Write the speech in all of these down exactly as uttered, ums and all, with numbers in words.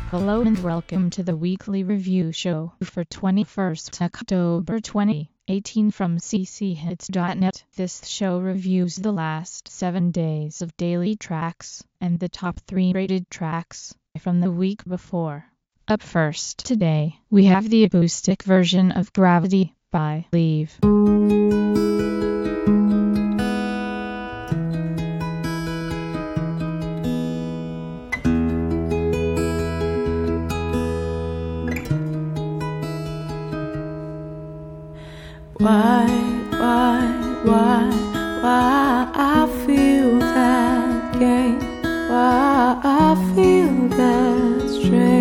Hello and welcome to the weekly review show for twenty-first October twenty eighteen from c c hits dot net. This show reviews the last seven days of daily tracks and the top three rated tracks from the week before. Up first today, we have the acoustic version of Gravity by Leave. Why, why, why, why I feel that game, why I feel that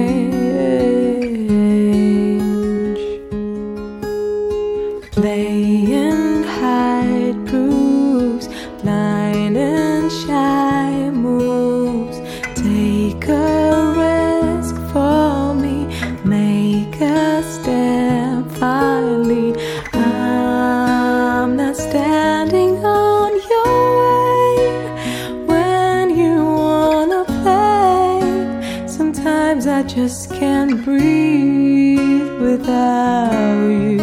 strange. Play and hide proves, blind and shy moves. Take a risk for me, make a step finally. I'm not standing on your way when you wanna play. Sometimes I just can't breathe without you.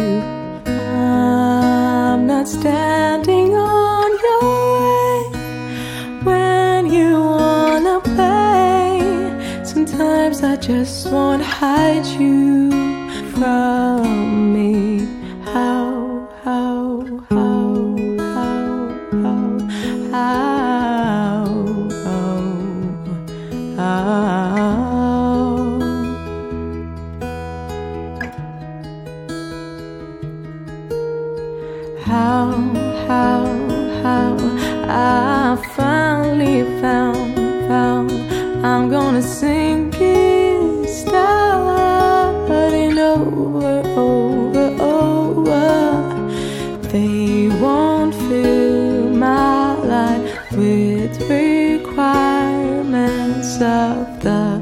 I'm not standing on your way when you wanna play. Sometimes I just won't hide you from me. How? How, how, how, how, how, how, how, how, how, how, I finally found, found, I'm gonna sing it, starting over, over, over. They won't fill my life with requirements of the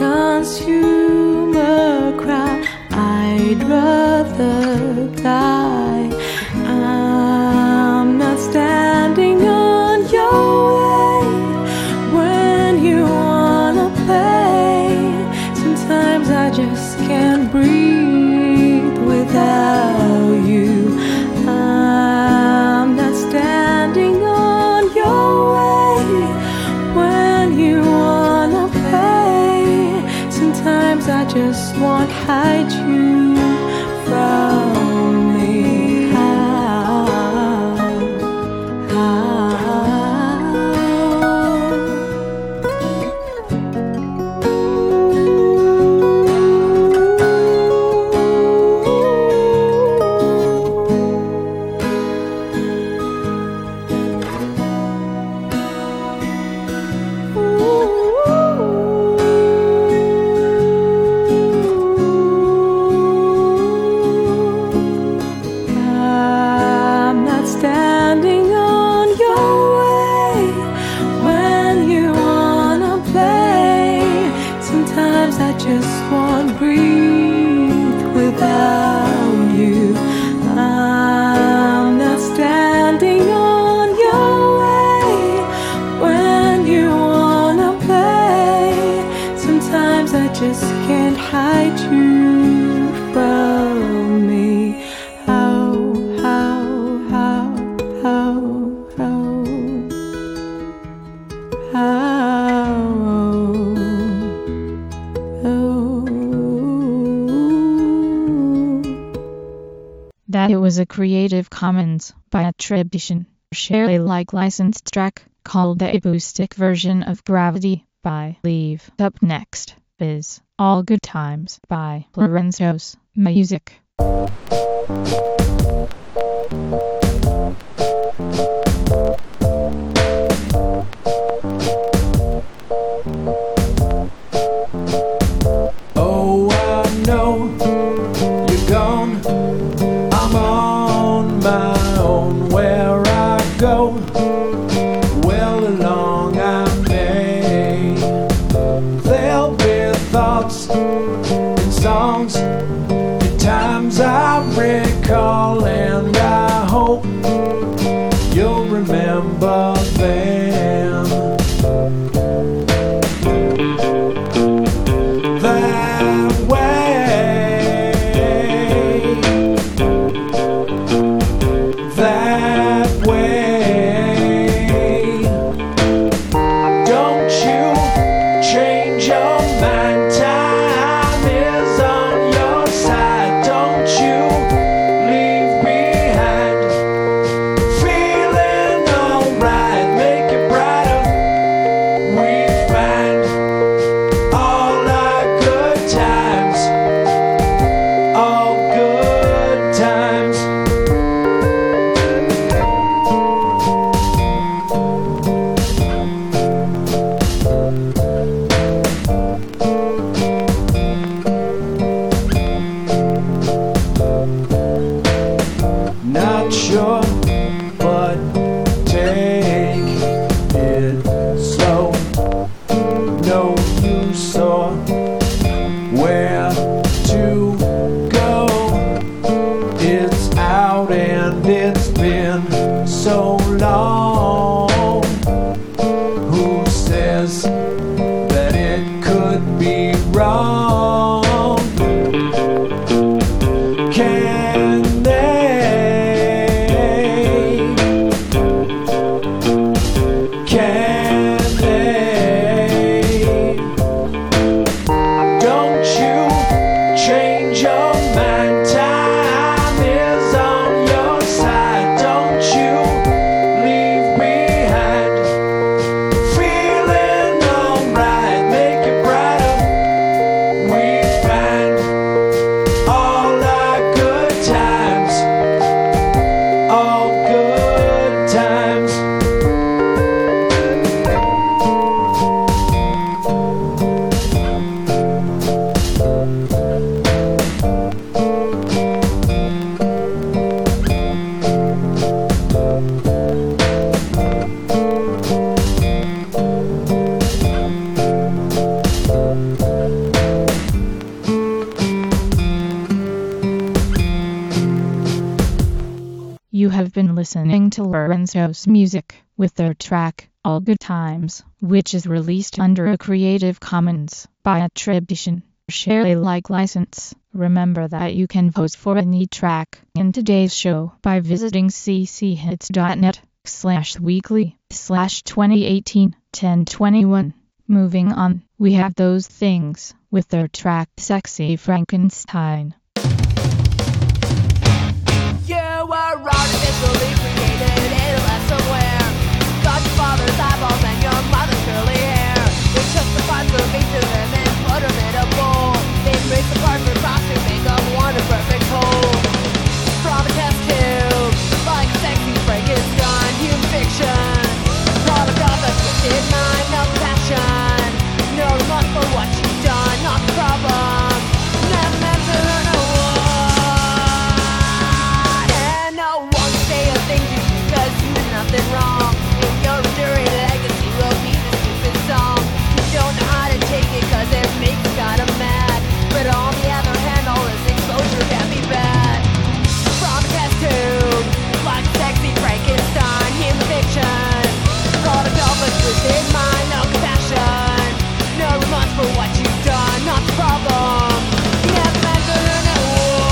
consumer crowd. I'd rather die. I'm not standing on your way when you wanna play. Sometimes I just can't breathe without you. I'm not standing on your way when you wanna play. Sometimes I just won't hide you from me. How, how, standing on your way when you wanna play. Sometimes I just won't breathe without you. I'm not standing on your way when you wanna play. Sometimes I just can't hide you from me. How, how, how, how, how, oh. That it was a Creative Commons by attribution, share Alike licensed track called the acoustic version of Gravity by Leave. Up next is All Good Times by Lorenzo's Music. Oh, I know you're gone. I'm on my own. Where I go, well along I may. There'll be thoughts and songs and times I recall, and I hope you'll remember them. That so long. Who says that it could be wrong? Can they? Can they? Don't you change your mind. Time is on your side. Don't you leave behind. Feeling alright, make it brighter. We find all our good times, all good times. You have been listening to Lorenzo's Music with their track, All Good Times, which is released under a Creative Commons by Attribution, Share Alike license. Remember that you can vote for any track in today's show by visiting cchits.net slash weekly slash 2018 1021. Moving on, we have Those Things with their track Sexy Frankenstein. You were artificially created in a lab somewhere. Got your father's eyeballs and your mother's curly hair. We took the parts of each of them and put them in a bowl. They break the parts across to make up one a perfect whole. From a test tube, like sexy Frankenstein, human fiction. Product of a twisted mind, no passion. No remorse for what you've done, not the problem. Never meant to learn a word. And no one say a thing to you cause you did nothing wrong. And your enduring legacy will be the stupid song. You don't know how to take it cause it makes you kinda mad. But on the other hand, all this exposure can be bad. From a test tube, like sexy Frankenstein, human fiction. Product of a twisted mind, no compassion. No remorse for what you've done, not the problem. You never meant to learn a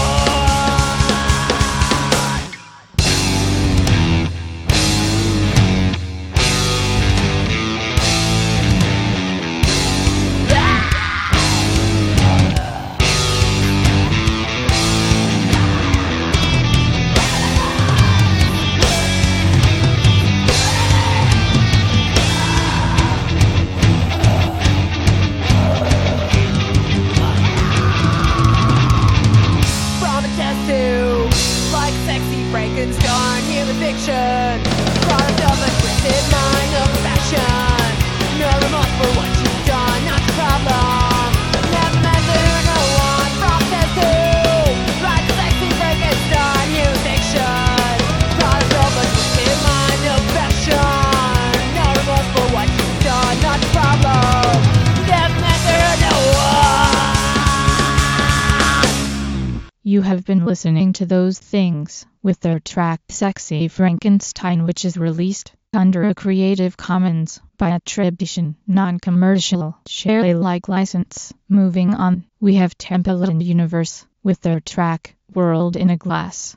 Frankenstein, human fiction. Product of a twisted mind, no passion. No remorse for what you've done, not the problem. Never meant to no one from test tube. Like sexy Frankenstein, human fiction. Product of a twisted mind, no passion. No remorse for what you've done, not the problem. Never meant to no one. You have been listening to Those Things with their track Sexy Frankenstein, which is released under a Creative Commons by Attribution, non-commercial, share Alike license. Moving on, we have Temple and Universe with their track World in a Glass.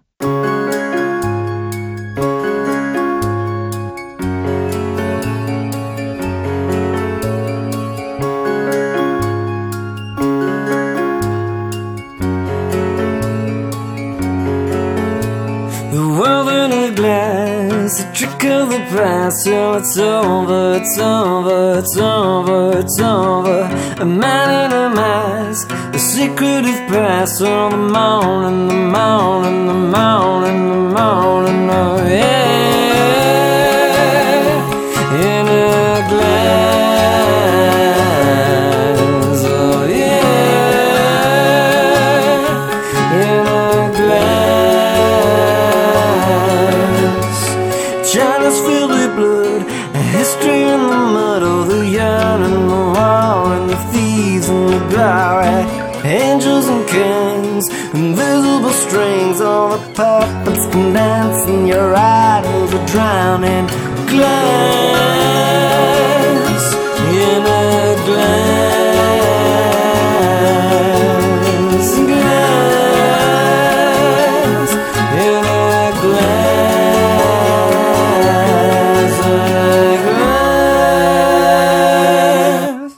The trick of the past, so it's over, it's over, it's over, it's over. A man in a mask, the secretive past on the mountain, the mountain, the mountain, the mountain, oh yeah. In a glass, oh yeah. In a glass. China's filled with blood, a history in the mud, oh the yarn and the war and the thieves and the glory, angels and kings, invisible strings, all the puppets can dance in your idols to drown in glass, in a glass, glass, in a glass, a glass.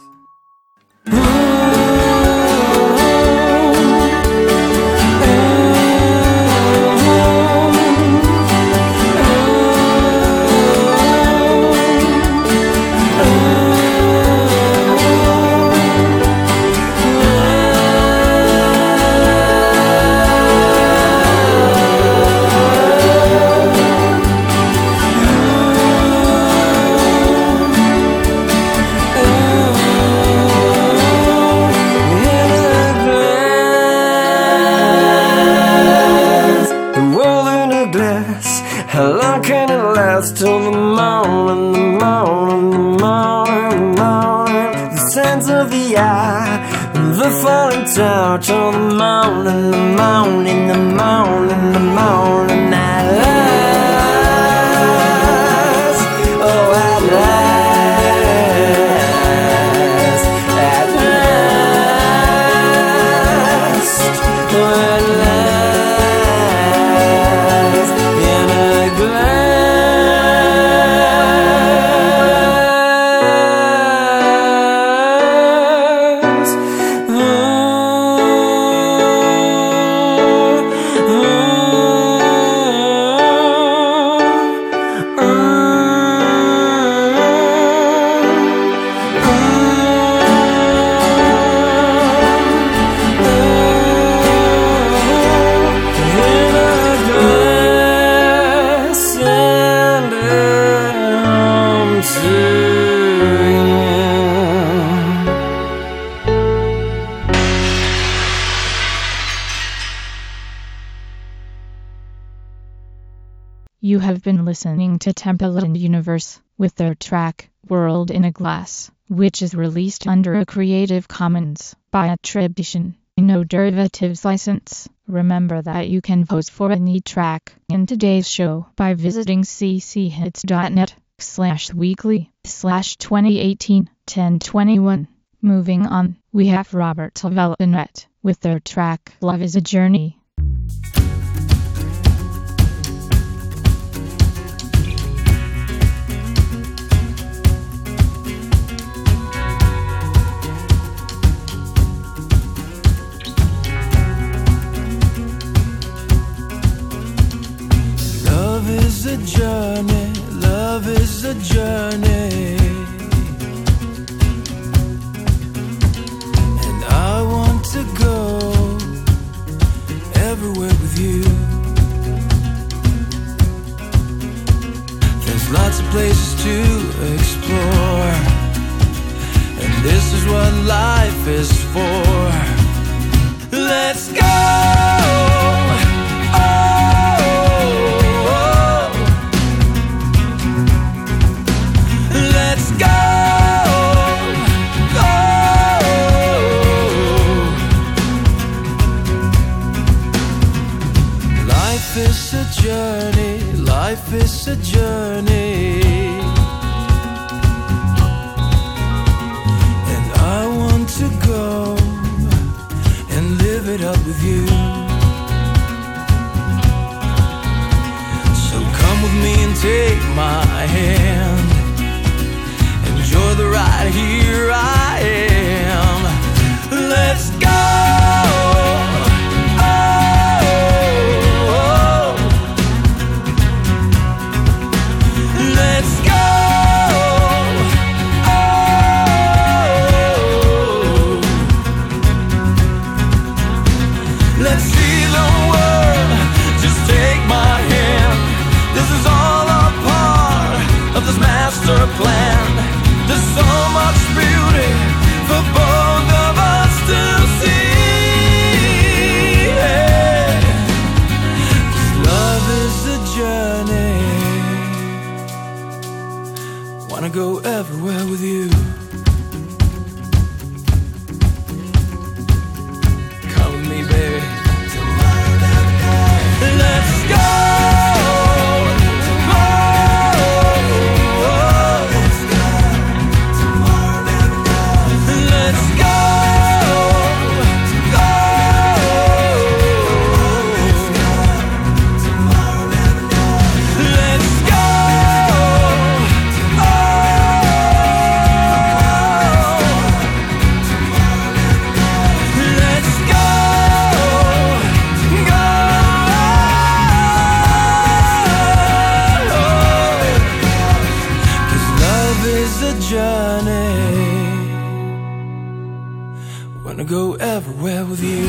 How long can it last till the morning, the morning, the morning, the morning? The sands of the eye, the falling torch on the morning, the morning, the morning, the morning. At last, oh at last, at last, oh at last. You have been listening to Temple Universe with their track, World in a Glass, which is released under a Creative Commons by attribution, no derivatives license. Remember that you can vote for any track in today's show by visiting cchits.net slash weekly slash 2018 1021. Moving on, we have Robert Velvenet with their track, Love is a Journey. Love is a journey, love is a journey, and I want to go everywhere with you. There's lots of places to explore, and this is what life is for. Let's go! Journey, life is a journey, and I want to go and live it up with you. So come with me and take my hand, enjoy the ride, here I am. Let's go! Plan. There's so much beauty for both of us to see. Yeah. 'Cause love is a journey. Wanna go everywhere with you. Come with me, baby. Let's go. Tomorrow. gonna go everywhere with you.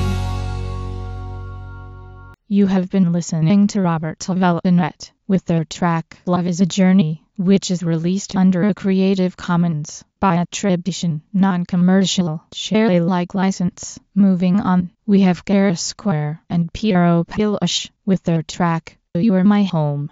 You have been listening to Robert Velvenet with their track Love is a Journey, which is released under a Creative Commons by attribution, non-commercial, share Alike license. Moving on, we have Kara Square and Piero Pilush with their track You Are My Home.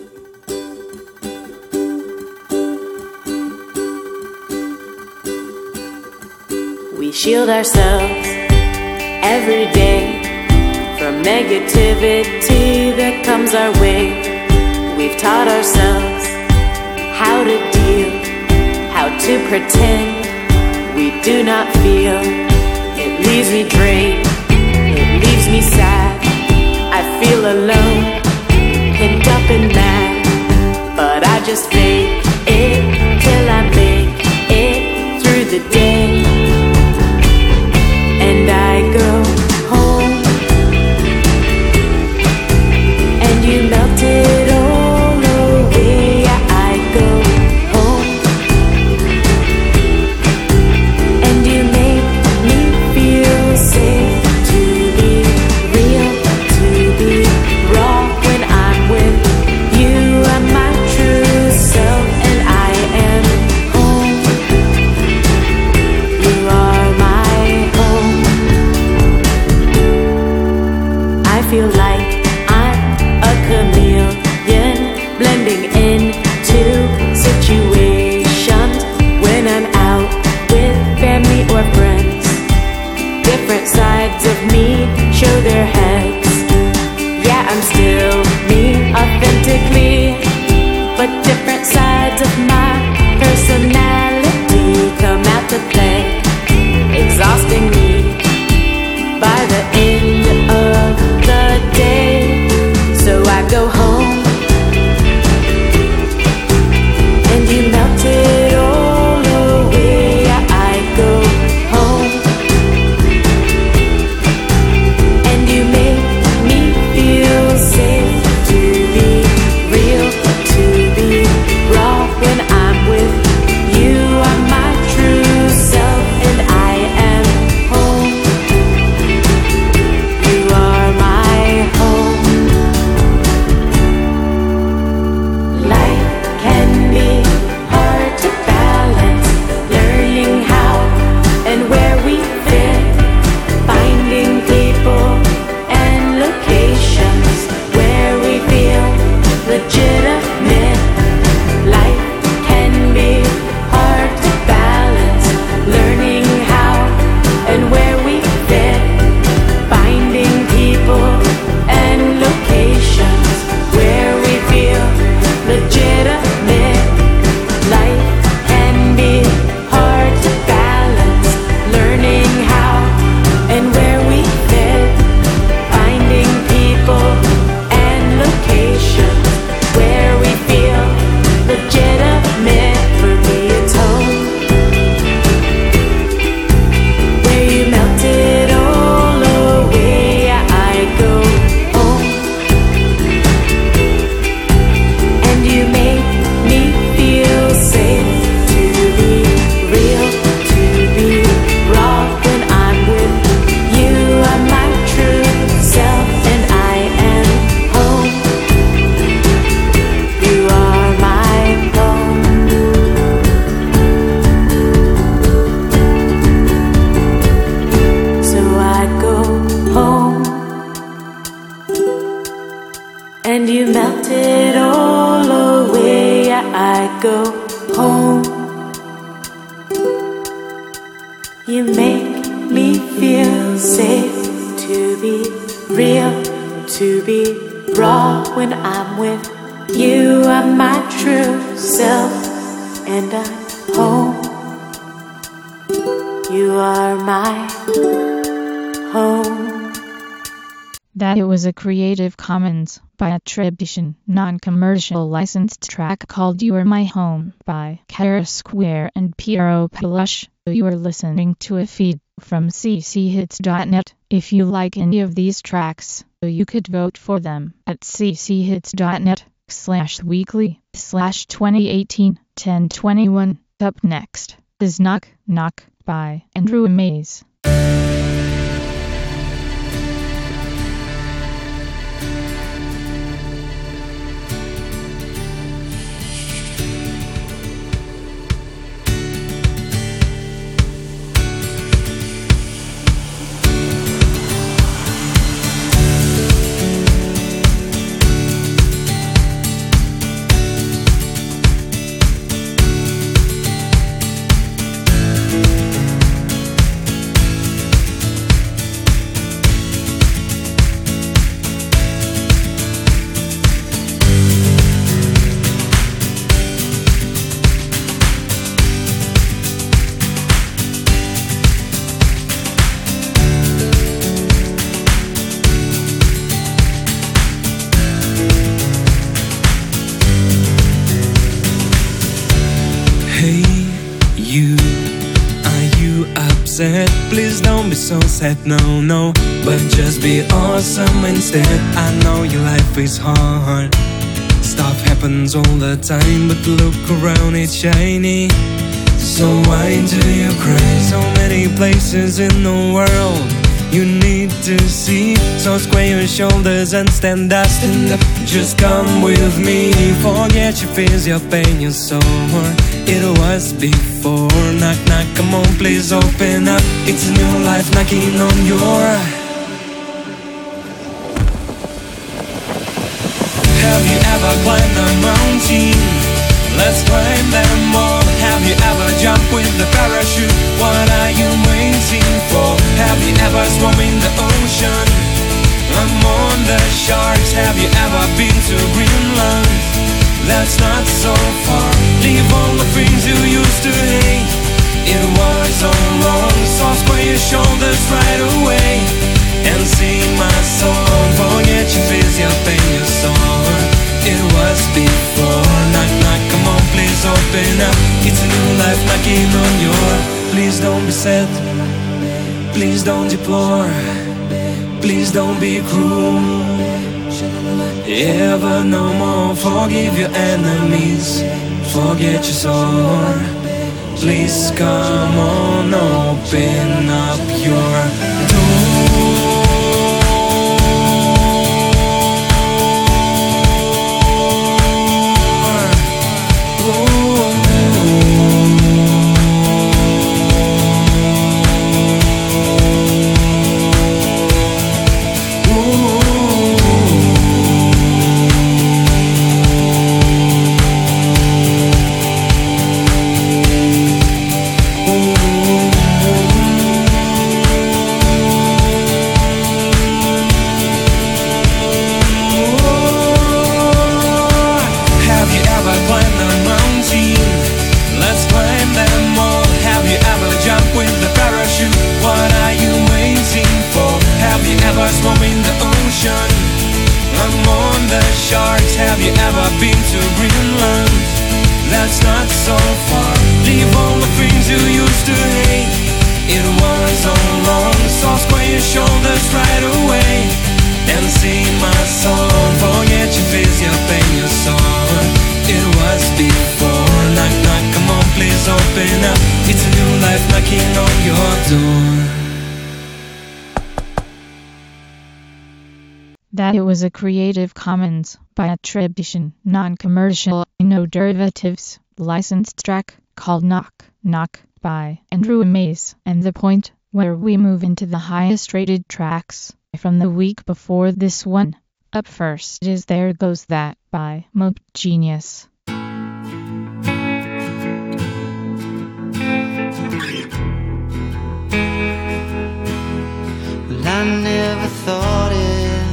We shield ourselves every day from negativity that comes our way. We've taught ourselves how to deal, how to pretend we do not feel. It leaves me drained, it leaves me sad. I feel alone, pinned up and mad, but I just fake it till I make it through the day. And I go home, and you melted all away. I go home, and you make me feel safe. To be real, to be raw. When I'm with you, I'm my true self, and I am home. You are my home. I feel like I'm a chameleon, blending into situations. When I'm out with family or friends, different sides of me show their heads. Yeah, I'm still me authentically, but different sides of my personality come out to play, exhausting me by the end of the day. So I go home, and you melted all away. I go home, and you make me feel safe. To be real, to be raw. When I'm with you, I'm my true self, and I am home. You are my home. Life can be hard to balance, learning how and where we fit, finding people and locations where we feel legitimate. Life can be hard to balance, learning how and where we fit, finding people and locations where we feel legitimate. Life can be hard to balance, learning how and where we fit, finding people and locations where we feel legitimate. For me it's home, where you melted all away. I go home, and you make me feel safe. To be real, to be raw. When I'm with you, I'm my true self, and I am home. You are my home. So I go home, and you melted all away. I go home, you make me feel safe. To be real, to be raw. When I'm with you, I'm my true self, and I'm home. You are my home. That it was a Creative Commons by attribution, non-commercial licensed track called You Are My Home by Kara Square and Piero Pilush. You are listening to a feed from c c hits dot net. If you like any of these tracks, you could vote for them at c c hits dot net slash weekly slash twenty eighteen ten twenty-one. Up next is Knock Knock by Andrew Mays. you? Are you upset? Please don't be so sad, no, no. But just be awesome instead. I know your life is hard. Stuff happens all the time, but look around, it's shiny. So why do you cry? So many places in the world you need to see. So square your shoulders and stand up, stand up. Just come with me. Forget your fears, your pain, your sorrow. It was before. Knock, knock, come on, please open up. It's a new life knocking on your. Have you ever climbed a mountain? Let's climb them all. Have you ever jumped with the parachute? What are you waiting for? Have you ever swum in the ocean? Among the sharks. Have you ever been to Greenland? That's not so far. Leave all the things you used to hate. It was all wrong. So square your shoulders right away and sing my song. Forget your fears, your pain, your sorrow. It was before. Knock, knock, come on, please open up. It's a new life knocking on your. Please don't be sad. Please don't deplore. Please don't be cruel. Ever no more. Forgive your enemies. Forget your soul. Please come on, open up your door. Swum in the ocean among the sharks. Have you ever been to Greenland? That's not so far. Leave all the things you used to hate. It was all wrong. So square your shoulders right away and sing my song. Forget your fears, your pain, your sorrow. It was before. Knock, knock, come on, please open up. It's a new life knocking on your door. That it was a Creative Commons by attribution, non-commercial, no derivatives, licensed track called Knock, Knock by Andrew Mays. And the point where we move into the highest rated tracks from the week before this one. Up first is There Goes That by Mope Genius. Well, I never thought it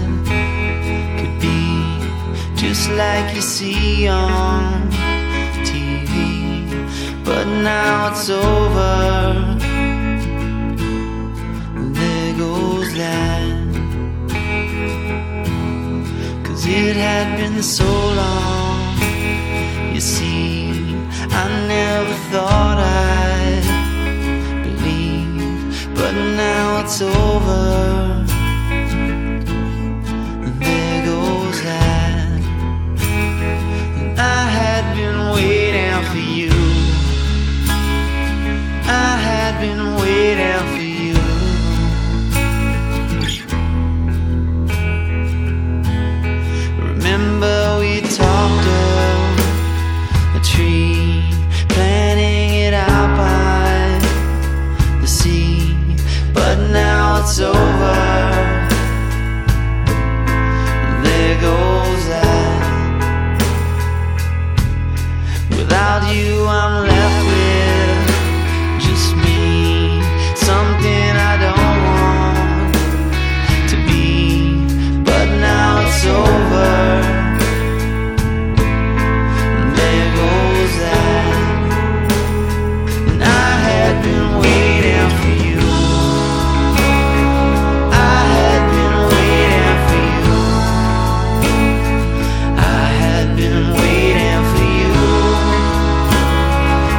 just like you see on T V, but now it's over. There goes that, 'cause it had been so long. You see, I never thought I'd believe, but now it's over. There goes that. I had been waiting for you. I had been waiting for you. Remember we talked of a tree, planting it out by the sea, but now it's over. There goes that. Without you I'm left with just me, something I don't want to be, but now it's over. There goes that. And I had been waiting for you. I had been waiting for you. I had been waiting for you.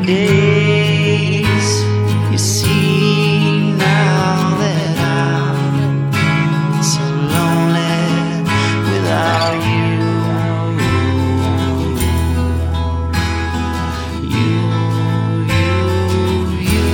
days. You see now that I'm so lonely without you. You, you, you.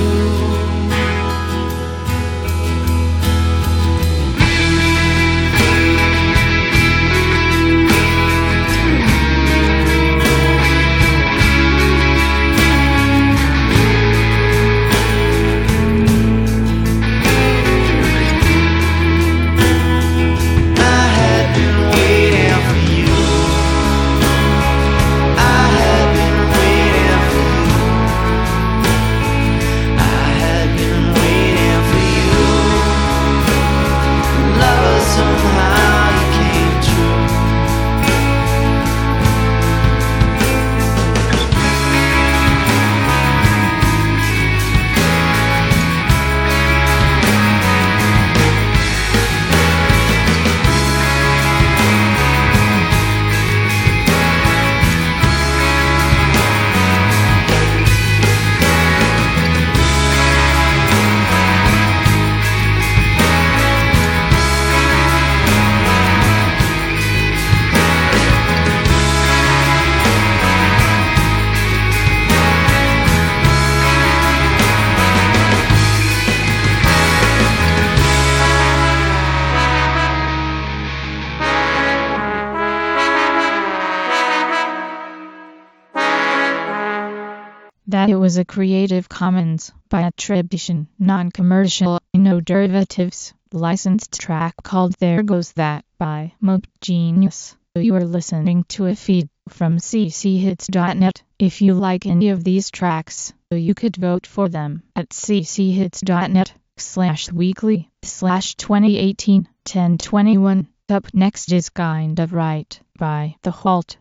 That it was a Creative Commons by attribution, non-commercial, no derivatives, licensed track called There Goes That by Mope Genius. You are listening to a feed from c c hits dot net. If you like any of these tracks, you could vote for them at c c hits dot net slash weekly slash twenty eighteen ten twenty-one. Up next is Kind of Right by The Halt.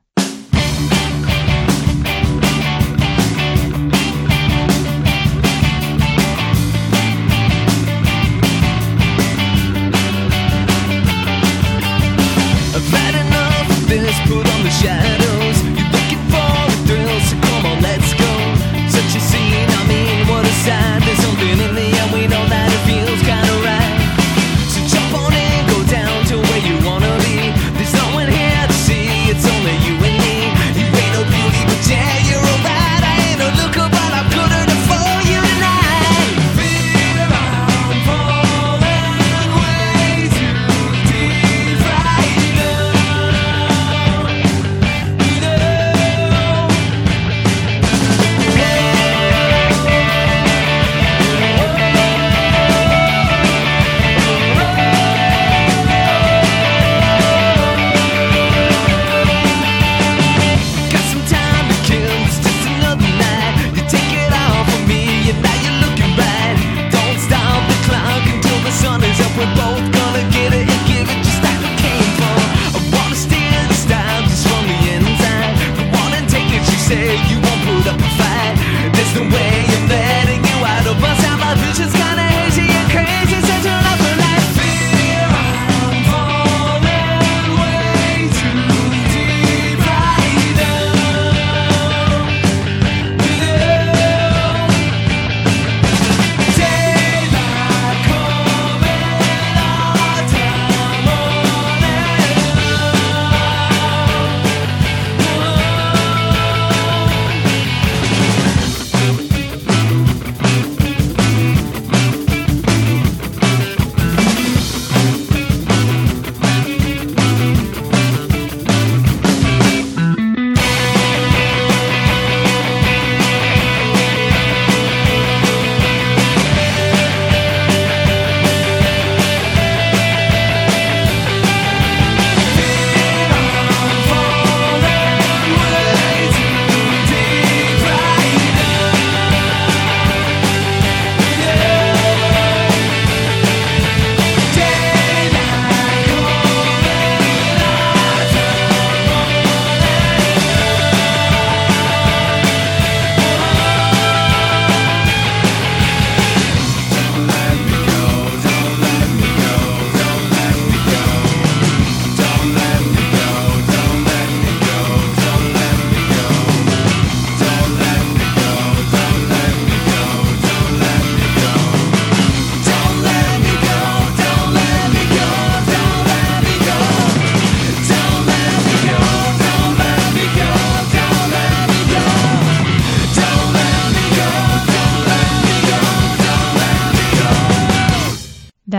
I've had enough of this, put on the shadows. You're looking for the thrill, so come on, let's go. Such a scene, I mean, what a sight. There's something in the air, we know that it feels kinda right. So jump on in, go down to where you wanna be. There's no one here to see, it's only you and me. You ain't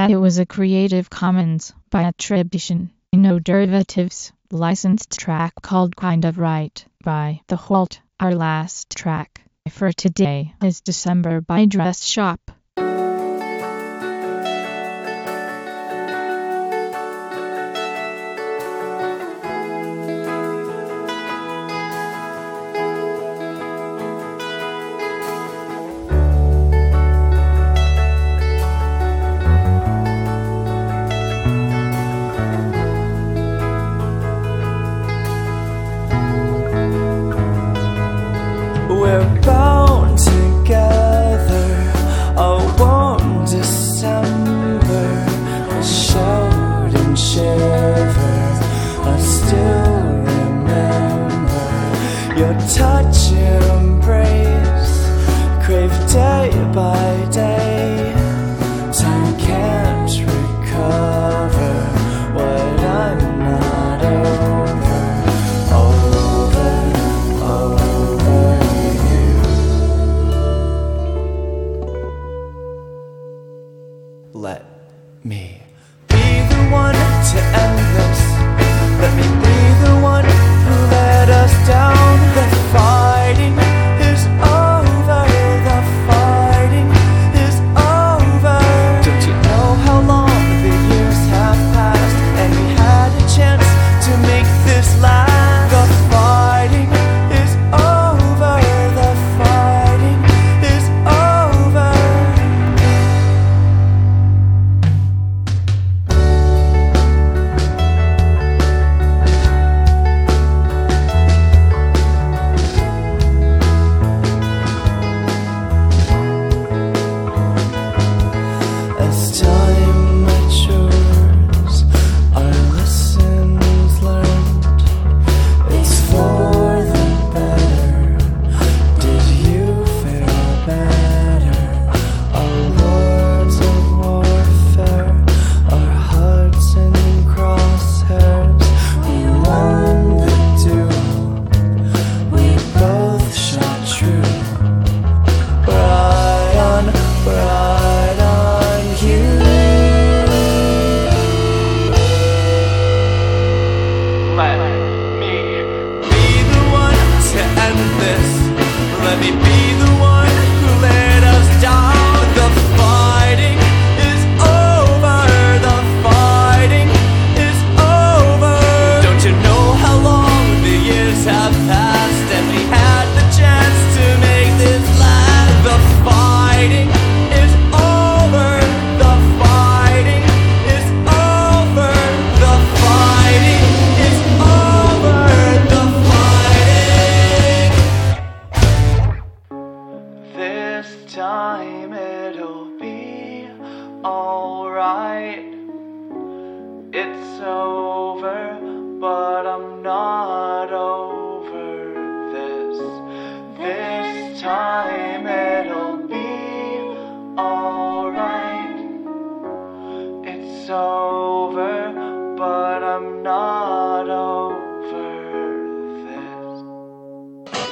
that it was a Creative Commons by attribution, no derivatives, licensed track called Kind of Right by The Halt. Our last track for today is December by Dress Shop. We're bound together, a warm December, a shout and shiver. I still remember your touch and embrace, crave day by day. Time can't recover what I'm not over, over, over. Let me be the one to end this. Let me be the one who let us down. The fighting is over. The fighting is over. Don't you know how long the years have passed, and we had a chance to make this last? The fighting is over. The fighting is over. As time matures, our lessons learned, it's for the better. Did you feel better? Our words of warfare, our hearts in crosshairs. We won the duel, we both shot true. Right on, right on you. Let me be the one to end this. Let me be the one who let us down. The fighting is over. The fighting is over. Don't you know how long the years have passed, and we had the chance to make this last? The fighting is over. The fighting is over. The fighting is over. The fighting. This time it'll be alright. It's over, but I'm not over this. This time it'll be alright. It's over, but I'm not over this.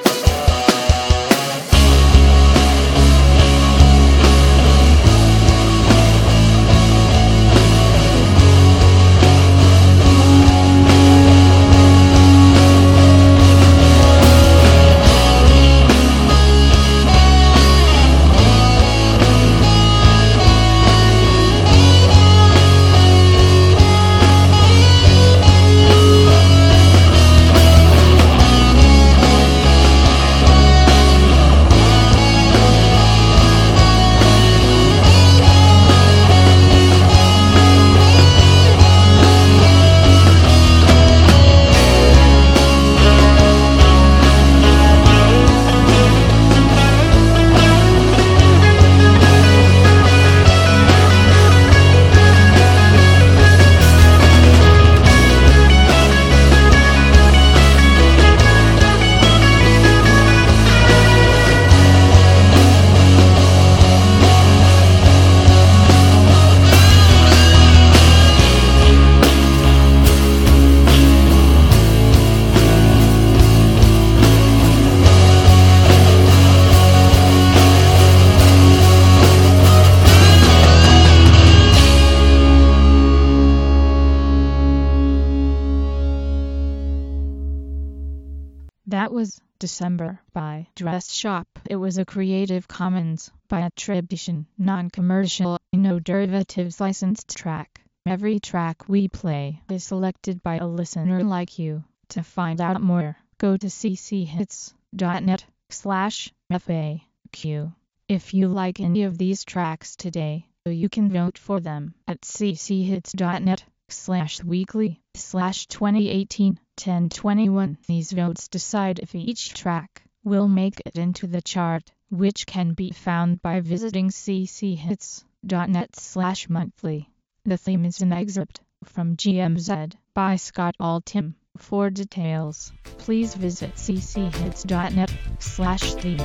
December by Dress Shop. It was a Creative Commons by attribution, non-commercial, no derivatives licensed track. Every track we play is selected by a listener like you. To find out more, go to cchits.net slash FAQ. If you like any of these tracks today, you can vote for them at cchits.net slash weekly slash 2018 1021. These votes decide if each track will make it into the chart, which can be found by visiting cchits.net slash monthly. The theme is an excerpt from G M Z by Scott Altham. For details, please visit cchits.net slash theme.